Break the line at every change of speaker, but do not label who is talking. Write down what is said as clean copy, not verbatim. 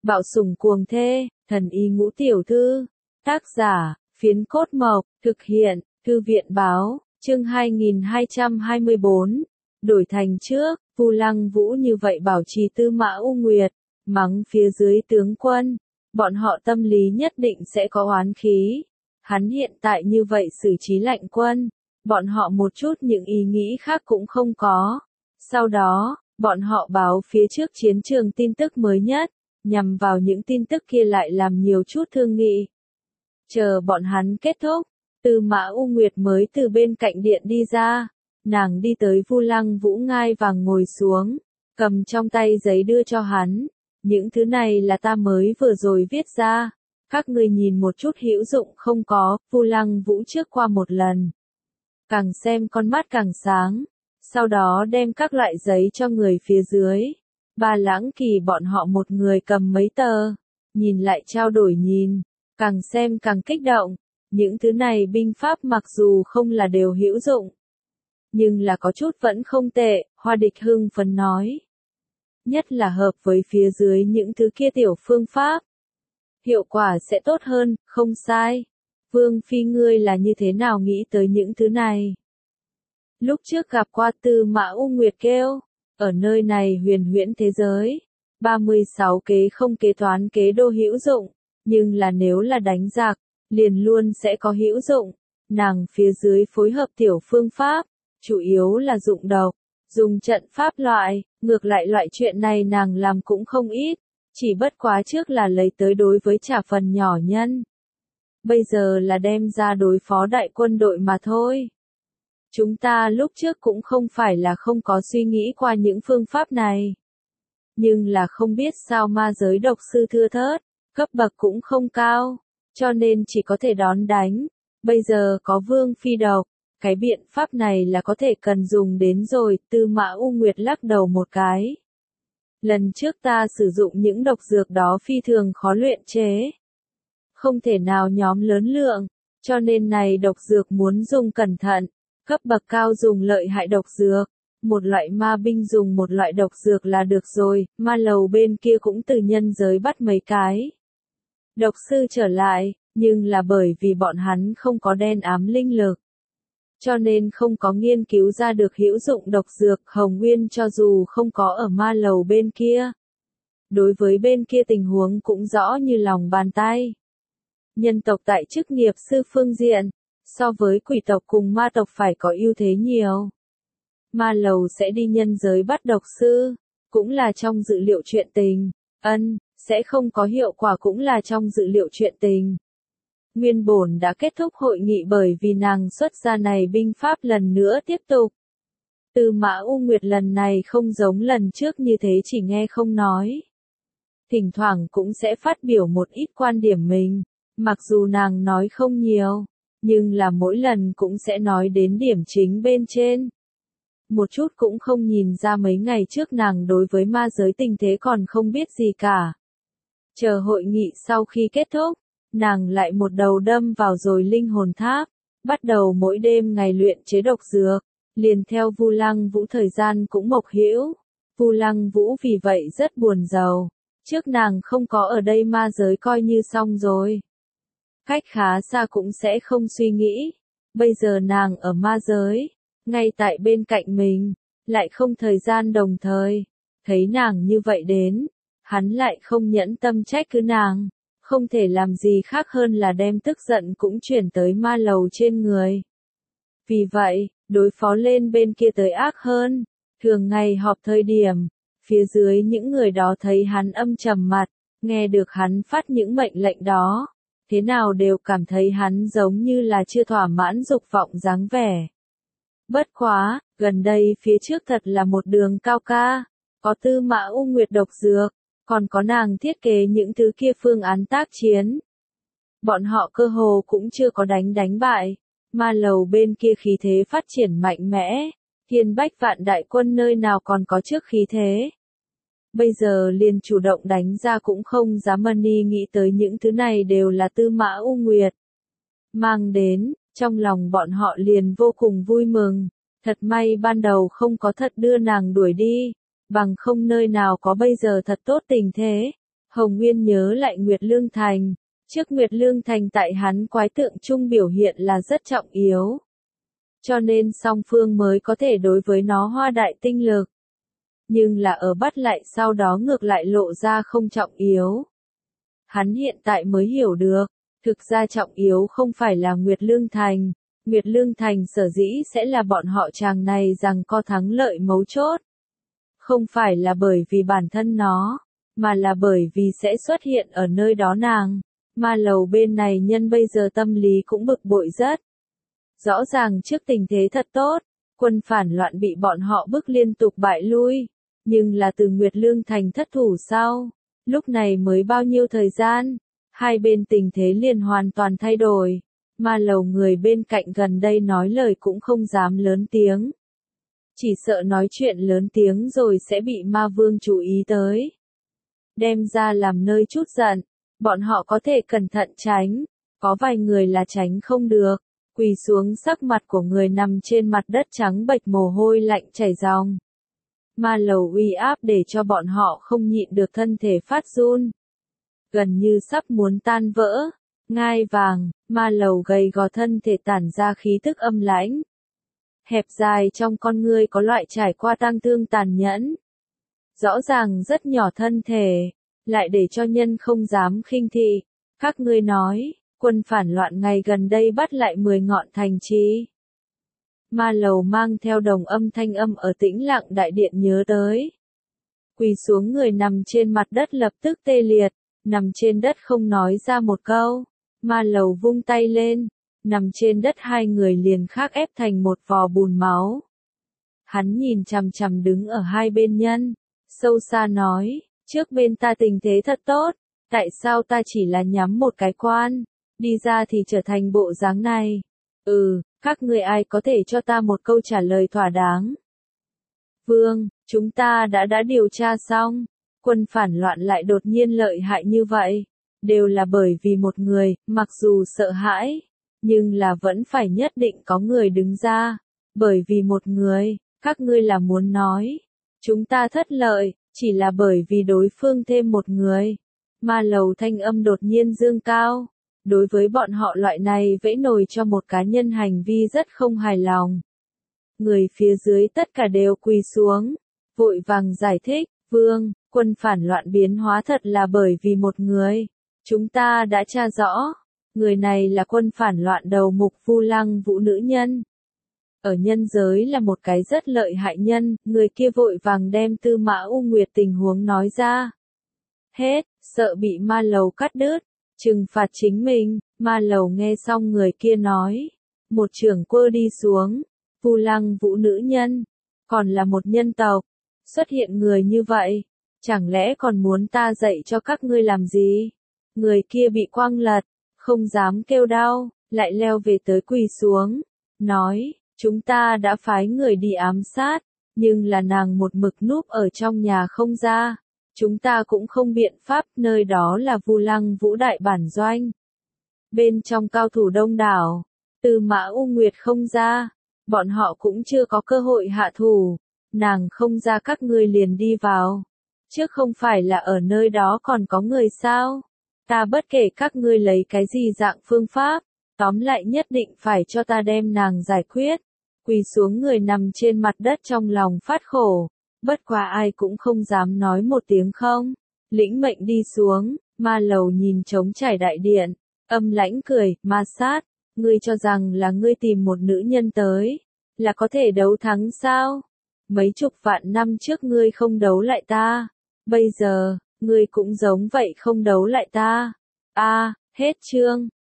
Bạo sủng cuồng thê, thần y ngũ tiểu thư. Tác giả, Phiến Cốt Mộc, thực hiện, Thư viện báo, chương 2224. Đổi thành trước, Vu Lăng Vũ như vậy bảo trì Tư Mã U Nguyệt, mắng phía dưới tướng quân. Bọn họ tâm lý nhất định sẽ có oán khí. Hắn hiện tại như vậy xử trí lạnh quân. Bọn họ một chút những ý nghĩ khác cũng không có. Sau đó, bọn họ báo phía trước chiến trường tin tức mới nhất, nhằm vào những tin tức kia lại làm nhiều chút thương nghị. Chờ bọn hắn kết thúc, Tư Mã U Nguyệt mới từ bên cạnh điện đi ra. Nàng đi tới Vu Lăng Vũ ngai vàng ngồi xuống, cầm trong tay giấy đưa cho hắn. Những thứ này là ta mới vừa rồi viết ra. Các ngươi nhìn một chút hữu dụng không có, Vu Lăng Vũ trước qua một lần. Càng xem con mắt càng sáng. Sau đó đem các loại giấy cho người phía dưới. Ba Lãng Kỳ bọn họ một người cầm mấy tờ. Nhìn lại trao đổi nhìn. Càng xem càng kích động. Những thứ này binh pháp mặc dù không là đều hữu dụng. Nhưng là có chút vẫn không tệ, Hoa Địch hưng phấn nói. Nhất là hợp với phía dưới những thứ kia tiểu phương pháp. Hiệu quả sẽ tốt hơn, không sai. Vương Phi ngươi là như thế nào nghĩ tới những thứ này? Lúc trước gặp qua Tư Mã U Nguyệt kêu, ở nơi này huyền huyễn thế giới, 36 kế không kế toán kế đô hữu dụng, nhưng là nếu là đánh giặc, liền luôn sẽ có hữu dụng. Nàng phía dưới phối hợp tiểu phương pháp, chủ yếu là dụng độc, dùng trận pháp loại, ngược lại loại chuyện này nàng làm cũng không ít, chỉ bất quá trước là lấy tới đối với trả phần nhỏ nhân. Bây giờ là đem ra đối phó đại quân đội mà thôi. Chúng ta lúc trước cũng không phải là không có suy nghĩ qua những phương pháp này. Nhưng là không biết sao ma giới độc sư thưa thớt, cấp bậc cũng không cao, cho nên chỉ có thể đón đánh. Bây giờ có Vương Phi độc, cái biện pháp này là có thể cần dùng đến rồi, Tư Mã U Nguyệt lắc đầu một cái. Lần trước ta sử dụng những độc dược đó phi thường khó luyện chế. Không thể nào nhóm lớn lượng, cho nên này độc dược muốn dùng cẩn thận, cấp bậc cao dùng lợi hại độc dược, một loại ma binh dùng một loại độc dược là được rồi, ma lầu bên kia cũng từ nhân giới bắt mấy cái. Độc sư trở lại, nhưng là bởi vì bọn hắn không có đen ám linh lực. Cho nên không có nghiên cứu ra được hữu dụng độc dược Hồng Nguyên cho dù không có ở ma lầu bên kia. Đối với bên kia tình huống cũng rõ như lòng bàn tay. Nhân tộc tại chức nghiệp sư phương diện, so với quỷ tộc cùng ma tộc phải có ưu thế nhiều. Ma lầu sẽ đi nhân giới bắt độc sư, cũng là trong dự liệu chuyện tình, sẽ không có hiệu quả cũng là trong dự liệu chuyện tình. Nguyên bổn đã kết thúc hội nghị bởi vì nàng xuất ra này binh pháp lần nữa tiếp tục. Tư Mã U Nguyệt lần này không giống lần trước như thế chỉ nghe không nói. Thỉnh thoảng cũng sẽ phát biểu một ít quan điểm mình, mặc dù nàng nói không nhiều, nhưng là mỗi lần cũng sẽ nói đến điểm chính bên trên. Một chút cũng không nhìn ra mấy ngày trước nàng đối với ma giới tình thế còn không biết gì cả. Chờ hội nghị sau khi kết thúc, nàng lại một đầu đâm vào rồi linh hồn tháp, bắt đầu mỗi đêm ngày luyện chế độc dược, liền theo Vu Lăng Vũ thời gian cũng mộc hữu. Vu Lăng Vũ vì vậy rất buồn rầu, trước nàng không có ở đây ma giới coi như xong rồi. Cách khá xa cũng sẽ không suy nghĩ, bây giờ nàng ở ma giới, ngay tại bên cạnh mình, lại không thời gian đồng thời, thấy nàng như vậy đến, hắn lại không nhẫn tâm trách cứ nàng. Không thể làm gì khác hơn là đem tức giận cũng chuyển tới ma lầu trên người. Vì vậy, đối phó lên bên kia tới ác hơn. Thường ngày họp thời điểm, phía dưới những người đó thấy hắn âm trầm mặt, nghe được hắn phát những mệnh lệnh đó, thế nào đều cảm thấy hắn giống như là chưa thỏa mãn dục vọng dáng vẻ. Bất quá, gần đây phía trước thật là một đường cao ca, có Tư Mã U Nguyệt độc dược. Còn có nàng thiết kế những thứ kia phương án tác chiến. Bọn họ cơ hồ cũng chưa có đánh bại. Ma lầu bên kia khí thế phát triển mạnh mẽ. Thiên bách vạn đại quân nơi nào còn có trước khí thế. Bây giờ liền chủ động đánh ra cũng không dám nghĩ tới những thứ này đều là Tư Mã U Nguyệt mang đến, trong lòng bọn họ liền vô cùng vui mừng. Thật may ban đầu không có thật đưa nàng đuổi đi. Bằng không nơi nào có bây giờ thật tốt tình thế. Hồng Nguyên nhớ lại Nguyệt Lương Thành. Trước Nguyệt Lương Thành tại hắn quái tượng trung biểu hiện là rất trọng yếu. Cho nên song phương mới có thể đối với nó hoa đại tinh lực. Nhưng là ở bắt lại sau đó ngược lại lộ ra không trọng yếu. Hắn hiện tại mới hiểu được, thực ra trọng yếu không phải là Nguyệt Lương Thành. Nguyệt Lương Thành sở dĩ sẽ là bọn họ chàng này rằng có thắng lợi mấu chốt. Không phải là bởi vì bản thân nó, mà là bởi vì sẽ xuất hiện ở nơi đó nàng. Ma lầu bên này nhân bây giờ tâm lý cũng bực bội rất. Rõ ràng trước tình thế thật tốt, quân phản loạn bị bọn họ bức liên tục bại lui. Nhưng là từ Nguyệt Lương Thành thất thủ sau, lúc này mới bao nhiêu thời gian, hai bên tình thế liền hoàn toàn thay đổi. Ma lầu người bên cạnh gần đây nói lời cũng không dám lớn tiếng. Chỉ sợ nói chuyện lớn tiếng rồi sẽ bị ma vương chú ý tới. Đem ra làm nơi chút giận, bọn họ có thể cẩn thận tránh, có vài người là tránh không được. Quỳ xuống sắc mặt của người nằm trên mặt đất trắng bệch mồ hôi lạnh chảy ròng. Ma lầu uy áp để cho bọn họ không nhịn được thân thể phát run. Gần như sắp muốn tan vỡ. Ngai vàng, ma lầu gầy gò thân thể tản ra khí tức âm lãnh. Hẹp dài trong con ngươi có loại trải qua tang thương tàn nhẫn. Rõ ràng rất nhỏ thân thể, lại để cho nhân không dám khinh thị. Các ngươi nói, quân phản loạn ngày gần đây bắt lại 10 ngọn thành trì. Ma lầu mang theo đồng âm thanh âm ở tĩnh lặng đại điện nhớ tới. Quỳ xuống người nằm trên mặt đất lập tức tê liệt, nằm trên đất không nói ra một câu. Ma lầu vung tay lên, nằm trên đất hai người liền khác ép thành một vò bùn máu. Hắn nhìn chằm chằm đứng ở hai bên nhân, sâu xa nói, trước bên ta tình thế thật tốt, tại sao ta chỉ là nhắm một cái quan, đi ra thì trở thành bộ dáng này. Các ngươi ai có thể cho ta một câu trả lời thỏa đáng. Vương, chúng ta đã điều tra xong, quân phản loạn lại đột nhiên lợi hại như vậy, đều là bởi vì một người, mặc dù sợ hãi, nhưng là vẫn phải nhất định có người đứng ra, bởi vì một người, các ngươi là muốn nói, chúng ta thất lợi, chỉ là bởi vì đối phương thêm một người. Ma lầu thanh âm đột nhiên dương cao. Đối với bọn họ loại này vẫy nổi cho một cá nhân hành vi rất không hài lòng. Người phía dưới tất cả đều quỳ xuống, vội vàng giải thích, vương, quân phản loạn biến hóa thật là bởi vì một người. Chúng ta đã tra rõ, người này là quân phản loạn đầu mục Vu Lăng Vũ nữ nhân. Ở nhân giới là một cái rất lợi hại nhân, người kia vội vàng đem Tư Mã U Nguyệt tình huống nói ra. Hết, sợ bị ma lầu cắt đứt. Trừng phạt chính mình, ma lầu nghe xong người kia nói. Một trưởng quơ đi xuống, Vu Lăng Vũ nữ nhân, còn là một nhân tộc. Xuất hiện người như vậy, chẳng lẽ còn muốn ta dạy cho các ngươi làm gì? Người kia bị quăng lật, không dám kêu đau, lại leo về tới quỳ xuống. Nói, chúng ta đã phái người đi ám sát, nhưng là nàng một mực núp ở trong nhà không ra. Chúng ta cũng không biện pháp, nơi đó là Vu Lăng Vũ đại bản doanh. Bên trong cao thủ đông đảo, Tư Mã U Nguyệt không ra, bọn họ cũng chưa có cơ hội hạ thủ, nàng không ra các ngươi liền đi vào. Trước không phải là ở nơi đó còn có người sao? Ta bất kể các ngươi lấy cái gì dạng phương pháp, tóm lại nhất định phải cho ta đem nàng giải quyết. Quỳ xuống người nằm trên mặt đất trong lòng phát khổ. Bất quá ai cũng không dám nói một tiếng không. Lĩnh mệnh đi xuống, ma lầu nhìn trống trải đại điện, âm lãnh cười, ma sát, ngươi cho rằng là ngươi tìm một nữ nhân tới, là có thể đấu thắng sao? Mấy chục vạn năm trước ngươi không đấu lại ta, bây giờ, ngươi cũng giống vậy không đấu lại ta. Hết chương.